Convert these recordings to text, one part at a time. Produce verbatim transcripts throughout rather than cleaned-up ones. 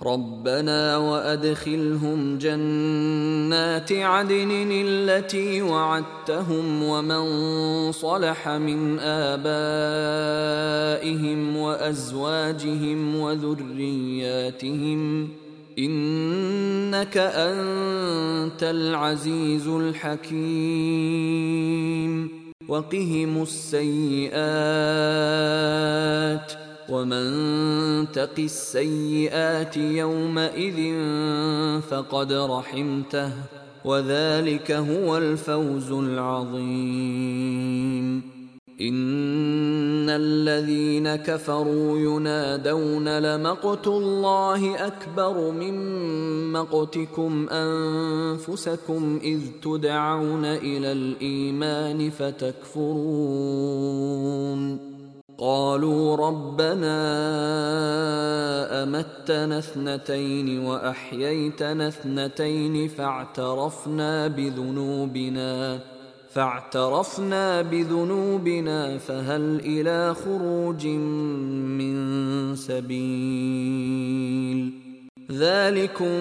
ربنا وأدخلهم جنات عدن التي وعدتهم ومن صلح من آبائهم وأزواجهم وذرياتهم إنك أنت العزيز الحكيم وقهم السيئات ومن تق السيئات يومئذ فقد رحمته وذلك هو الفوز العظيم إن الذين كفروا ينادون لمقت الله أكبر من مقتكم أنفسكم إذ تدعون إلى الإيمان فتكفرون قالوا ربنا أمتنا اثنتين وأحييتنا اثنتين فاعترفنا بذنوبنا فاعترفنا بذنوبنا فهل إلى خروج من سبيل ذلكم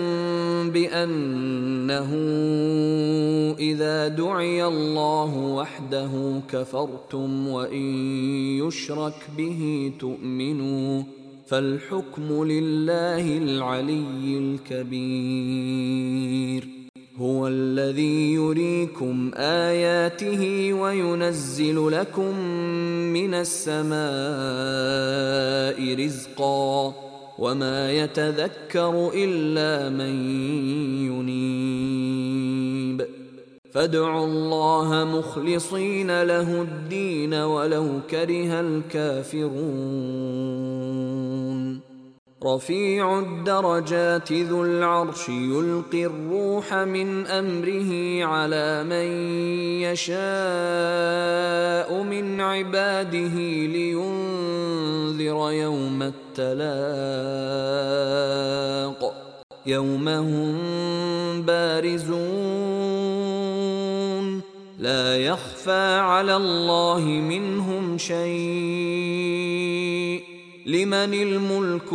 بأنه إذا دعي الله وحده كفرتم وإن يشرك به تؤمنوا فالحكم لله العلي الكبير هو الذي يريكم آياته وينزل لكم من السماء رزقا وما يتذكر إلا من ينيب فادعوا الله مخلصين له الدين ولو كره الكافرون رفيع الدرجات ذو العرش يلقي الروح من أمره على من يشاء من عباده لينذر يوم التلاق يوم هم بارزون لا يخفى على الله منهم شيء لمن الملك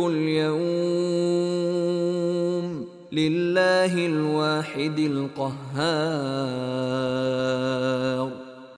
اليوم لله الواحد القهار